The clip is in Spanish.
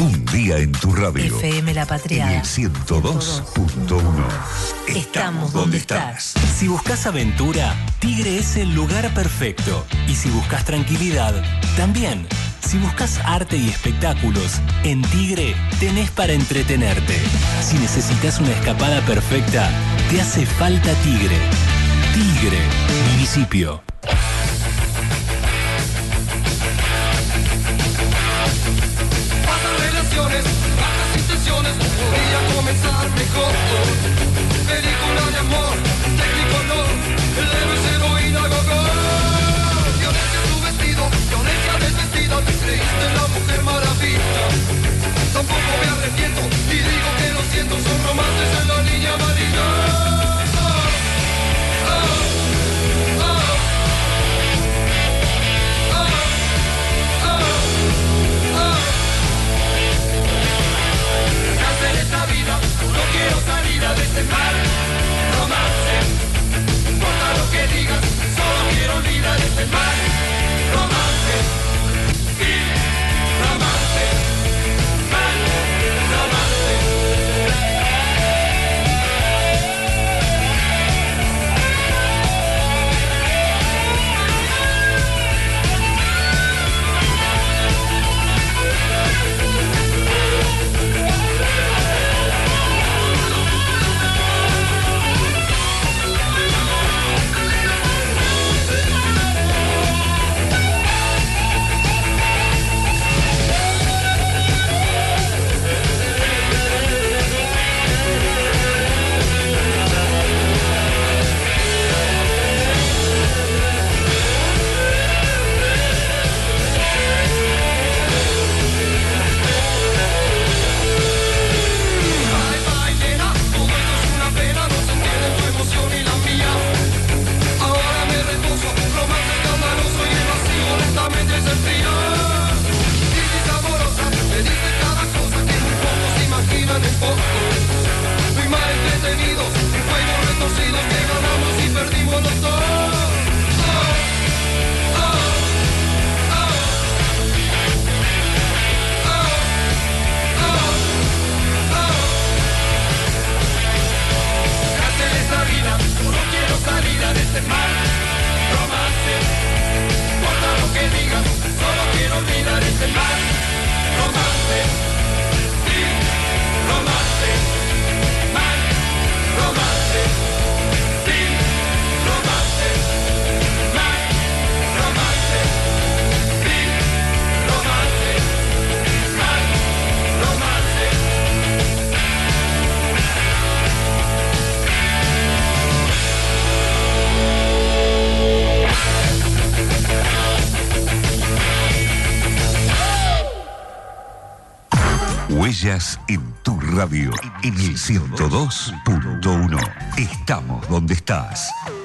Un día en tu radio. FM La Patriada. En el 102.1. Estamos donde estás. Si buscas aventura, Tigre es el lugar perfecto. Y si buscas tranquilidad, también. Si buscas arte y espectáculos, en Tigre tenés para entretenerte. Si necesitas una escapada perfecta, te hace falta Tigre. Tigre, municipio. Pasan relaciones, bajas intenciones, podría comenzar mejor. Película de amor, técnico no, el héroe es heroína, go-go. Violencia en tu vestido, violencia desvestida, te creíste la mujer maravilla. Tampoco me arrepiento y digo que lo siento, son romances en la línea amarilla. Esta vida, no quiero salir de este mar. Romance, no importa lo que digas, solo quiero olvidar este mar. Romance, sí, romance, mar, muy mal entretenidos, juegos retorcidos que ganamos y perdimos los dos. Cárcel es la vida, yo no quiero salir de este mar. Romance, no importa lo que digas, solo quiero olvidar este mar. Romance, sí, romance, man, romance, sí, romance, man, romance, sí, romance, man, romance. Huellas en tu radio. En el 102.1. Estamos donde estás.